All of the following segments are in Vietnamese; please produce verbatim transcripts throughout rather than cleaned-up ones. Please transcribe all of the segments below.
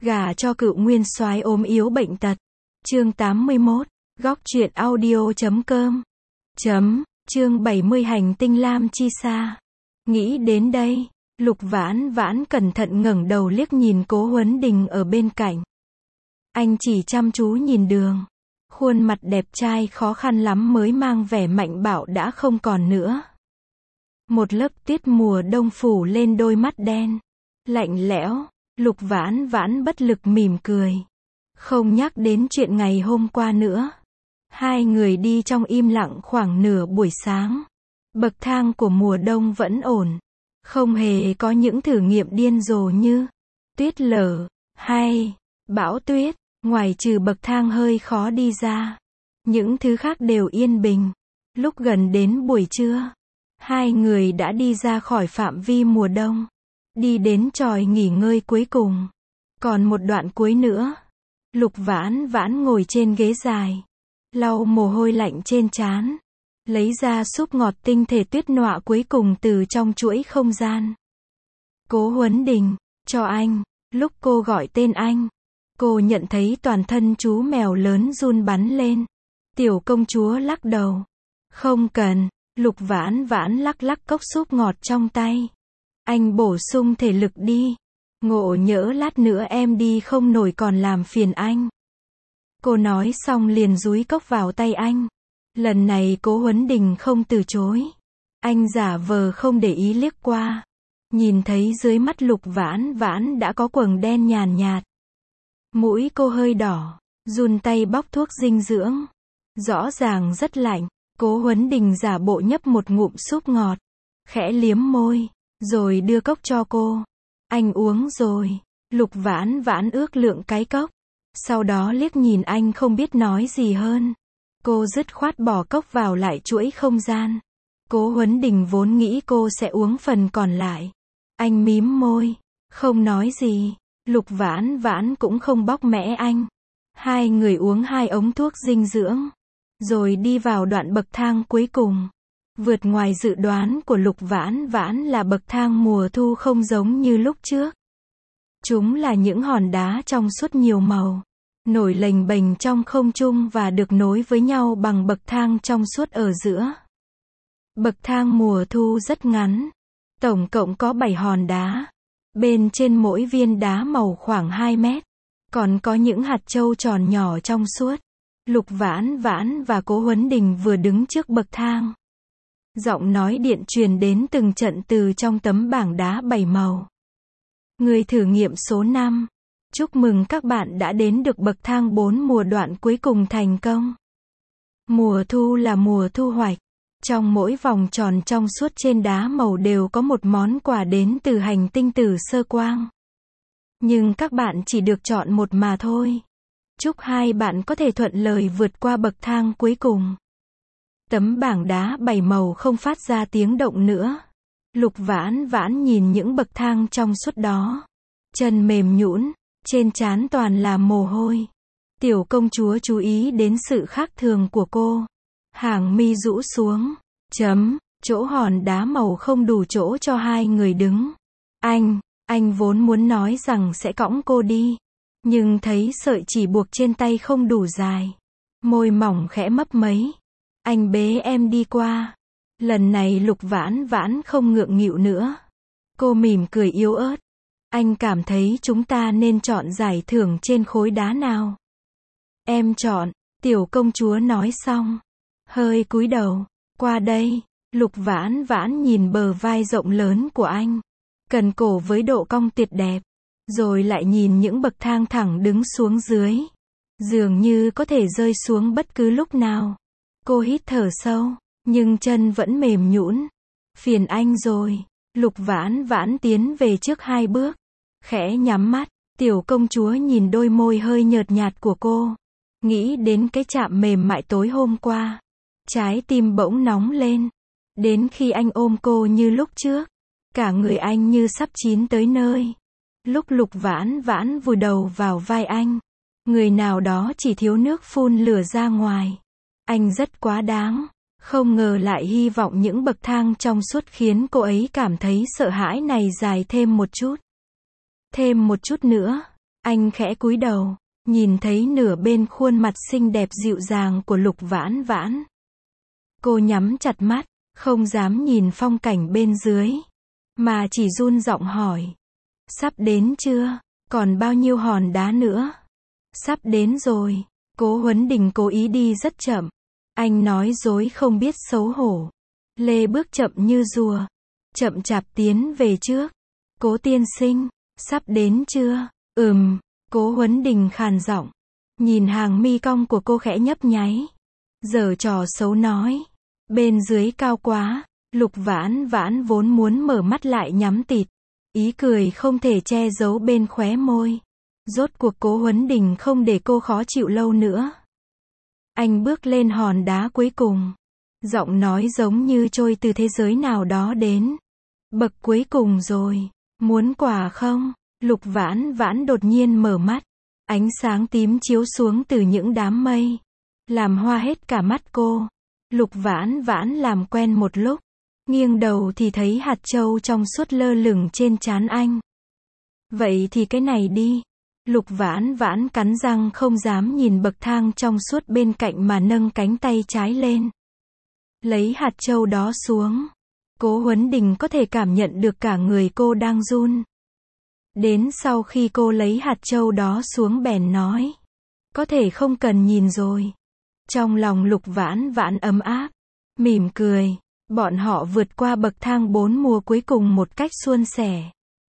Gả cho cựu nguyên soái ốm yếu bệnh tật. Chương tám mươi mốt. Góc truyện audio chấm com. Chấm. Chương bảy mươi hành tinh lam chi xa. Nghĩ đến đây, Lục Vãn Vãn cẩn thận ngẩng đầu liếc nhìn Cố Huấn Đình ở bên cạnh. Anh chỉ chăm chú nhìn đường. Khuôn mặt đẹp trai khó khăn lắm mới mang vẻ mạnh bạo đã không còn nữa. Một lớp tuyết mùa đông phủ lên đôi mắt đen, lạnh lẽo. Lục Vãn Vãn bất lực mỉm cười. Không nhắc đến chuyện ngày hôm qua nữa. Hai người đi trong im lặng khoảng nửa buổi sáng. Bậc thang của mùa đông vẫn ổn. Không hề có những thử nghiệm điên rồ như tuyết lở hay bão tuyết. Ngoài trừ bậc thang hơi khó đi ra, những thứ khác đều yên bình. Lúc gần đến buổi trưa, hai người đã đi ra khỏi phạm vi mùa đông, đi đến chòi nghỉ ngơi cuối cùng. Còn một đoạn cuối nữa. Lục Vãn Vãn ngồi trên ghế dài, lau mồ hôi lạnh trên trán, lấy ra súp ngọt tinh thể tuyết nọa cuối cùng từ trong chuỗi không gian. Cố Huấn Đình, cho anh. Lúc cô gọi tên anh, cô nhận thấy toàn thân chú mèo lớn run bắn lên. Tiểu công chúa lắc đầu. Không cần. Lục Vãn Vãn lắc lắc cốc súp ngọt trong tay. Anh bổ sung thể lực đi. Ngộ nhỡ lát nữa em đi không nổi còn làm phiền anh. Cô nói xong liền dúi cốc vào tay anh. Lần này Cố Huấn Đình không từ chối. Anh giả vờ không để ý liếc qua. Nhìn thấy dưới mắt Lục Vãn Vãn đã có quầng đen nhàn nhạt. Mũi cô hơi đỏ, run tay bóc thuốc dinh dưỡng. Rõ ràng rất lạnh. Cố Huấn Đình giả bộ nhấp một ngụm súp ngọt, khẽ liếm môi, rồi đưa cốc cho cô. Anh uống rồi. Lục Vãn Vãn ước lượng cái cốc, sau đó liếc nhìn anh không biết nói gì hơn. Cô dứt khoát bỏ cốc vào lại chuỗi không gian. Cố Huấn Đình vốn nghĩ cô sẽ uống phần còn lại. Anh mím môi, không nói gì. Lục Vãn Vãn cũng không bóc mẽ anh. Hai người uống hai ống thuốc dinh dưỡng, rồi đi vào đoạn bậc thang cuối cùng. Vượt ngoài dự đoán của Lục Vãn Vãn là bậc thang mùa thu không giống như lúc trước. Chúng là những hòn đá trong suốt nhiều màu, nổi lềnh bềnh trong không trung và được nối với nhau bằng bậc thang trong suốt ở giữa. Bậc thang mùa thu rất ngắn, tổng cộng có bảy hòn đá. Bên trên mỗi viên đá màu khoảng hai mét, còn có những hạt châu tròn nhỏ trong suốt. Lục Vãn Vãn và Cố Huấn Đình vừa đứng trước bậc thang. Giọng nói điện truyền đến từng trận từ trong tấm bảng đá bảy màu. Người thử nghiệm số năm. Chúc mừng các bạn đã đến được bậc thang bốn mùa đoạn cuối cùng thành công. Mùa thu là mùa thu hoạch. Trong mỗi vòng tròn trong suốt trên đá màu đều có một món quà đến từ hành tinh Tử Sơ Quang. Nhưng các bạn chỉ được chọn một mà thôi. Chúc hai bạn có thể thuận lợi vượt qua bậc thang cuối cùng. Tấm bảng đá bảy màu không phát ra tiếng động nữa. Lục Vãn Vãn nhìn những bậc thang trong suốt đó. Chân mềm nhũn, trên trán toàn là mồ hôi. Tiểu công chúa chú ý đến sự khác thường của cô. Hàng mi rũ xuống. Chấm. Chỗ hòn đá màu không đủ chỗ cho hai người đứng. Anh, anh vốn muốn nói rằng sẽ cõng cô đi. Nhưng thấy sợi chỉ buộc trên tay không đủ dài. Môi mỏng khẽ mấp mấy. Anh bế em đi qua. Lần này Lục Vãn Vãn không ngượng nghịu nữa. Cô mỉm cười yếu ớt. Anh cảm thấy chúng ta nên chọn giải thưởng trên khối đá nào? Em chọn. Tiểu công chúa nói xong, hơi cúi đầu. Qua đây. Lục Vãn Vãn nhìn bờ vai rộng lớn của anh. Cần cổ với độ cong tuyệt đẹp. Rồi lại nhìn những bậc thang thẳng đứng xuống dưới. Dường như có thể rơi xuống bất cứ lúc nào. Cô hít thở sâu, nhưng chân vẫn mềm nhũn. Phiền anh rồi. Lục Vãn Vãn tiến về trước hai bước, khẽ nhắm mắt. Tiểu công chúa nhìn đôi môi hơi nhợt nhạt của cô, nghĩ đến cái chạm mềm mại tối hôm qua. Trái tim bỗng nóng lên. Đến khi anh ôm cô như lúc trước, cả người anh như sắp chín tới nơi. Lúc Lục Vãn Vãn vùi đầu vào vai anh, người nào đó chỉ thiếu nước phun lửa ra ngoài. Anh rất quá đáng. Không ngờ lại hy vọng những bậc thang trong suốt khiến cô ấy cảm thấy sợ hãi này dài thêm một chút. Thêm một chút nữa. Anh khẽ cúi đầu, nhìn thấy nửa bên khuôn mặt xinh đẹp dịu dàng của Lục Vãn Vãn. Cô nhắm chặt mắt, không dám nhìn phong cảnh bên dưới, mà chỉ run giọng hỏi. Sắp đến chưa? Còn bao nhiêu hòn đá nữa? Sắp đến rồi. Cố Huấn Đình cố ý đi rất chậm. Anh nói dối không biết xấu hổ. Lê bước chậm như rùa, chậm chạp tiến về trước. Cố tiên sinh, sắp đến chưa? Ừm, Cố Huấn Đình khàn giọng. Nhìn hàng mi cong của cô khẽ nhấp nháy. Giở trò xấu nói. Bên dưới cao quá. Lục Vãn Vãn vốn muốn mở mắt lại nhắm tịt. Ý cười không thể che giấu bên khóe môi. Rốt cuộc Cố Huấn Đình không để cô khó chịu lâu nữa. Anh bước lên hòn đá cuối cùng. Giọng nói giống như trôi từ thế giới nào đó đến. Bậc cuối cùng rồi. Muốn quà không? Lục Vãn Vãn đột nhiên mở mắt. Ánh sáng tím chiếu xuống từ những đám mây. Làm hoa hết cả mắt cô. Lục Vãn Vãn làm quen một lúc. Nghiêng đầu thì thấy hạt châu trong suốt lơ lửng trên trán anh. Vậy thì cái này đi. Lục Vãn Vãn cắn răng không dám nhìn bậc thang trong suốt bên cạnh mà nâng cánh tay trái lên. Lấy hạt châu đó xuống. Cố Huấn Đình có thể cảm nhận được cả người cô đang run. Đến sau khi cô lấy hạt châu đó xuống bèn nói. Có thể không cần nhìn rồi. Trong lòng Lục Vãn Vãn ấm áp. Mỉm cười. Bọn họ vượt qua bậc thang bốn mùa cuối cùng một cách suôn sẻ.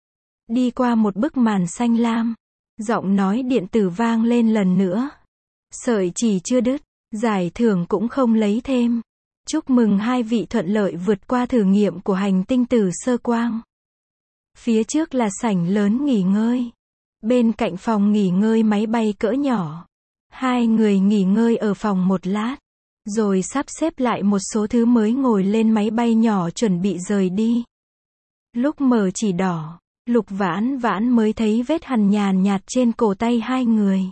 Đi qua một bức màn xanh lam. Giọng nói điện tử vang lên lần nữa. Sợi chỉ chưa đứt. Giải thưởng cũng không lấy thêm. Chúc mừng hai vị thuận lợi vượt qua thử nghiệm của hành tinh tử sơ quang. Phía trước là sảnh lớn nghỉ ngơi. Bên cạnh phòng nghỉ ngơi máy bay cỡ nhỏ. Hai người nghỉ ngơi ở phòng một lát. Rồi sắp xếp lại một số thứ mới ngồi lên máy bay nhỏ chuẩn bị rời đi. Lúc mở chỉ đỏ, Lục Vãn Vãn mới thấy vết hằn nhàn nhạt trên cổ tay hai người.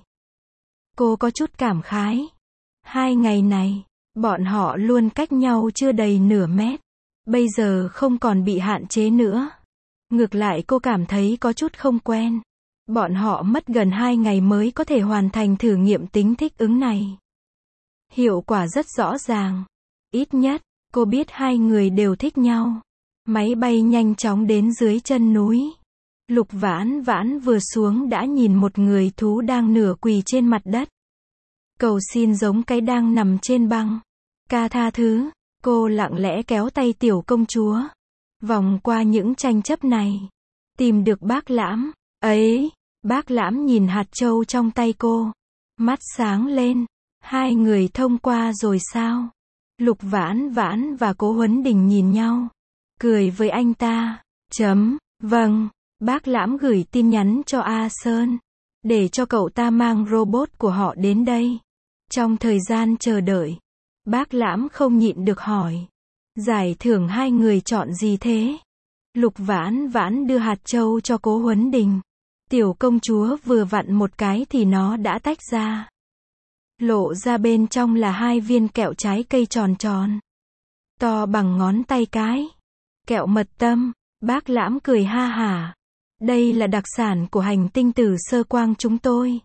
Cô có chút cảm khái. Hai ngày này, bọn họ luôn cách nhau chưa đầy nửa mét. Bây giờ không còn bị hạn chế nữa. Ngược lại cô cảm thấy có chút không quen. Bọn họ mất gần hai ngày mới có thể hoàn thành thử nghiệm tính thích ứng này. Hiệu quả rất rõ ràng. Ít nhất, cô biết hai người đều thích nhau. Máy bay nhanh chóng đến dưới chân núi. Lục Vãn Vãn vừa xuống đã nhìn một người thú đang nửa quỳ trên mặt đất. Cầu xin giống cái đang nằm trên băng. Ca tha thứ. Cô lặng lẽ kéo tay tiểu công chúa. Vòng qua những tranh chấp này. Tìm được Bác Lãm. Ấy, Bác Lãm nhìn hạt châu trong tay cô. Mắt sáng lên. Hai người thông qua rồi sao? Lục Vãn Vãn và Cố Huấn Đình nhìn nhau. Cười với anh ta. Chấm, vâng. Bác Lãm gửi tin nhắn cho A Sơn. Để cho cậu ta mang robot của họ đến đây. Trong thời gian chờ đợi. Bác Lãm không nhịn được hỏi. Giải thưởng hai người chọn gì thế? Lục Vãn Vãn đưa hạt châu cho Cố Huấn Đình. Tiểu công chúa vừa vặn một cái thì nó đã tách ra. Lộ ra bên trong là hai viên kẹo trái cây tròn tròn. To bằng ngón tay cái. Kẹo mật tâm. Bác Lãm cười ha hả. Đây là đặc sản của hành tinh tử sơ quang chúng tôi.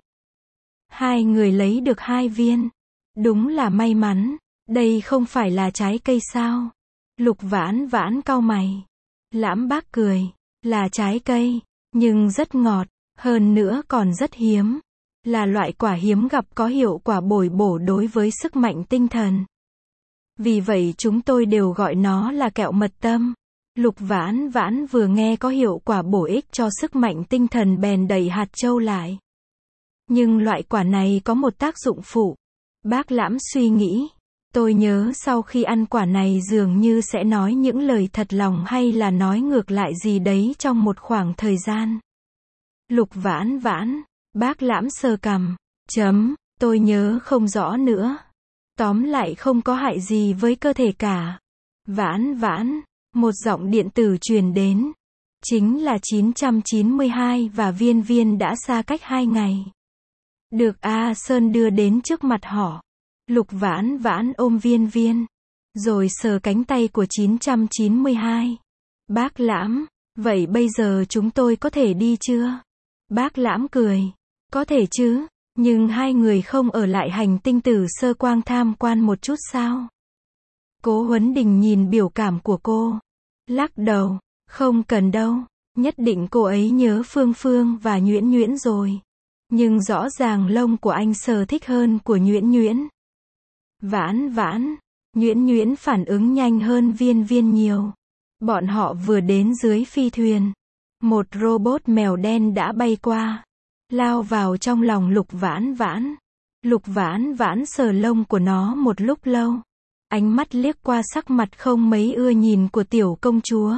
Hai người lấy được hai viên. Đúng là may mắn. Đây không phải là trái cây sao? Lục Vãn Vãn cau mày. Lãm bác cười. Là trái cây. Nhưng rất ngọt. Hơn nữa còn rất hiếm. Là loại quả hiếm gặp có hiệu quả bồi bổ đối với sức mạnh tinh thần. Vì vậy chúng tôi đều gọi nó là kẹo mật tâm. Lục Vãn Vãn vừa nghe có hiệu quả bổ ích cho sức mạnh tinh thần bèn đẩy hạt châu lại. Nhưng loại quả này có một tác dụng phụ. Bác Lãm suy nghĩ. Tôi nhớ sau khi ăn quả này dường như sẽ nói những lời thật lòng hay là nói ngược lại gì đấy trong một khoảng thời gian. Lục Vãn Vãn. Bác Lãm sờ cằm. Chấm, tôi nhớ không rõ nữa. Tóm lại không có hại gì với cơ thể cả. Vãn Vãn. Một giọng điện tử truyền đến. Chính là chín trăm chín mươi hai và Viên Viên đã xa cách hai ngày. Được A Sơn đưa đến trước mặt họ. Lục Vãn Vãn ôm Viên Viên. Rồi sờ cánh tay của chín trăm chín mươi hai. Bác Lãm. Vậy bây giờ chúng tôi có thể đi chưa? Bác Lãm cười. Có thể chứ, nhưng hai người không ở lại hành tinh Tử Sơ Quang tham quan một chút sao? Cố Huấn Đình nhìn biểu cảm của cô, lắc đầu, không cần đâu, nhất định cô ấy nhớ Phương Phương và Nhuyễn Nhuyễn rồi. Nhưng rõ ràng lông của anh Sở thích hơn của Nhuyễn Nhuyễn. Vãn vãn, Nhuyễn Nhuyễn phản ứng nhanh hơn Viên Viên nhiều. Bọn họ vừa đến dưới phi thuyền. Một robot mèo đen đã bay qua, lao vào trong lòng Lục Vãn Vãn. Lục Vãn Vãn sờ lông của nó một lúc lâu. Ánh mắt liếc qua sắc mặt không mấy ưa nhìn của tiểu công chúa.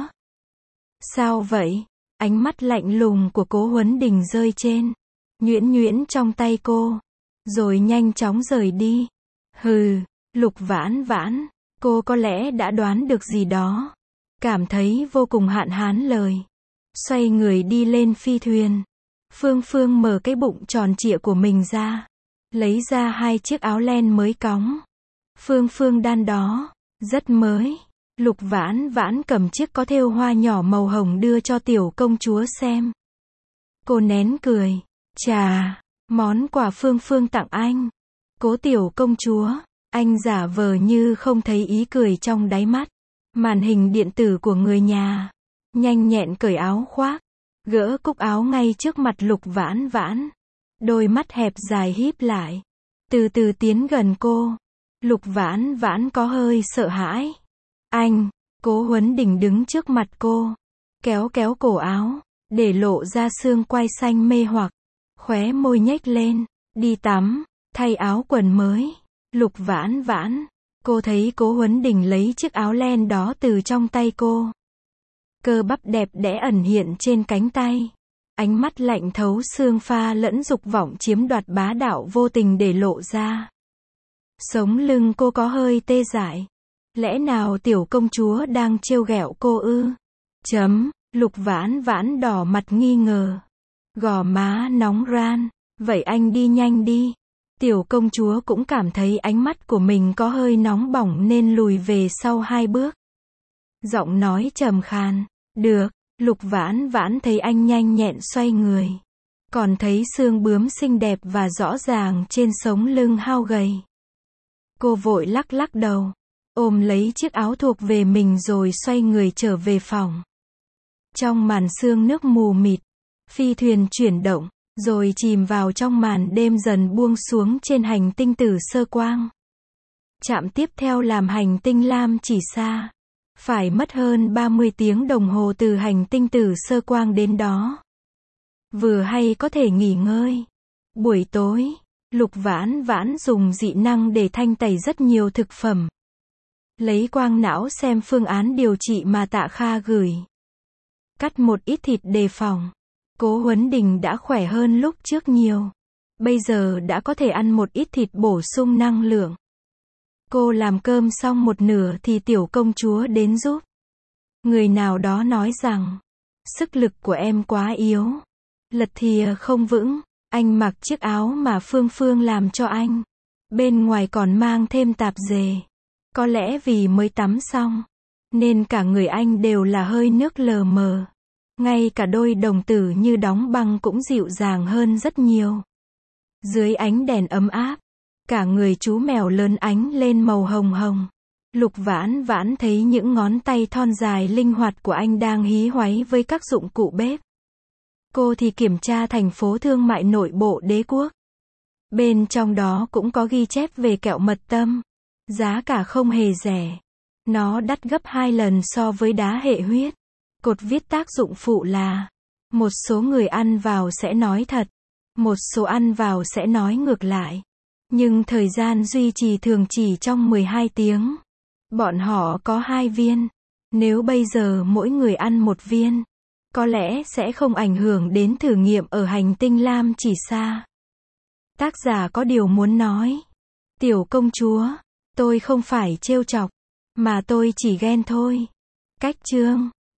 Sao vậy? Ánh mắt lạnh lùng của Cố Huấn Đình rơi trên Nhuyễn Nhuyễn trong tay cô, rồi nhanh chóng rời đi. Hừ, Lục Vãn Vãn, cô có lẽ đã đoán được gì đó. Cảm thấy vô cùng hạn hán lời. Xoay người đi lên phi thuyền. Phương Phương mở cái bụng tròn trịa của mình ra, lấy ra hai chiếc áo len mới cóng. Phương Phương đan đó, rất mới. Lục Vãn Vãn cầm chiếc có thêu hoa nhỏ màu hồng đưa cho tiểu công chúa xem. Cô nén cười. Chà, món quà Phương Phương tặng anh. Cố tiểu công chúa, anh giả vờ như không thấy ý cười trong đáy mắt. Màn hình điện tử của người nhà. Nhanh nhẹn cởi áo khoác, gỡ cúc áo ngay trước mặt Lục Vãn Vãn. Đôi mắt hẹp dài híp lại, từ từ tiến gần cô. Lục Vãn Vãn có hơi sợ hãi. Anh, Cố Huấn Đình đứng trước mặt cô, kéo kéo cổ áo, để lộ ra xương quai xanh mê hoặc, khóe môi nhếch lên, đi tắm, thay áo quần mới. Lục Vãn Vãn, cô thấy Cố Huấn Đình lấy chiếc áo len đó từ trong tay cô. Cơ bắp đẹp đẽ ẩn hiện trên cánh tay. Ánh mắt lạnh thấu xương pha lẫn dục vọng chiếm đoạt bá đạo vô tình để lộ ra. Sống lưng cô có hơi tê dại. Lẽ nào tiểu công chúa đang trêu ghẹo cô ư? Chấm, Lục Vãn Vãn đỏ mặt nghi ngờ. Gò má nóng ran. Vậy anh đi nhanh đi. Tiểu công chúa cũng cảm thấy ánh mắt của mình có hơi nóng bỏng nên lùi về sau hai bước. Giọng nói trầm khàn. Được, Lục Vãn Vãn thấy anh nhanh nhẹn xoay người. Còn thấy xương bướm xinh đẹp và rõ ràng trên sống lưng hao gầy. Cô vội lắc lắc đầu, ôm lấy chiếc áo thuộc về mình rồi xoay người trở về phòng. Trong màn sương nước mù mịt, phi thuyền chuyển động, rồi chìm vào trong màn đêm dần buông xuống trên hành tinh Tử Sơ Quang. Trạm tiếp theo làm hành tinh Lam Chỉ Sa. Phải mất hơn ba mươi tiếng đồng hồ từ hành tinh Tử Sơ Quang đến đó. Vừa hay có thể nghỉ ngơi. Buổi tối, Lục Vãn Vãn dùng dị năng để thanh tẩy rất nhiều thực phẩm. Lấy quang não xem phương án điều trị mà Tạ Kha gửi. Cắt một ít thịt đề phòng. Cố Huấn Đình đã khỏe hơn lúc trước nhiều. Bây giờ đã có thể ăn một ít thịt bổ sung năng lượng. Cô làm cơm xong một nửa thì tiểu công chúa đến giúp. Người nào đó nói rằng, sức lực của em quá yếu. Lật thìa không vững. Anh mặc chiếc áo mà Phương Phương làm cho anh. Bên ngoài còn mang thêm tạp dề. Có lẽ vì mới tắm xong, nên cả người anh đều là hơi nước lờ mờ. Ngay cả đôi đồng tử như đóng băng cũng dịu dàng hơn rất nhiều. Dưới ánh đèn ấm áp, cả người chú mèo lớn ánh lên màu hồng hồng. Lục Vãn Vãn thấy những ngón tay thon dài linh hoạt của anh đang hí hoáy với các dụng cụ bếp. Cô thì kiểm tra thành phố thương mại nội bộ đế quốc. Bên trong đó cũng có ghi chép về kẹo mật tâm. Giá cả không hề rẻ. Nó đắt gấp hai lần so với đá hệ huyết. Cột viết tác dụng phụ là, một số người ăn vào sẽ nói thật, một số ăn vào sẽ nói ngược lại. Nhưng thời gian duy trì thường chỉ trong mười hai tiếng. Bọn họ có hai viên. Nếu bây giờ mỗi người ăn một viên, có lẽ sẽ không ảnh hưởng đến thử nghiệm ở hành tinh Lam Chỉ Sa. Tác giả có điều muốn nói. Tiểu công chúa, tôi không phải trêu chọc, mà tôi chỉ ghen thôi. Cách chương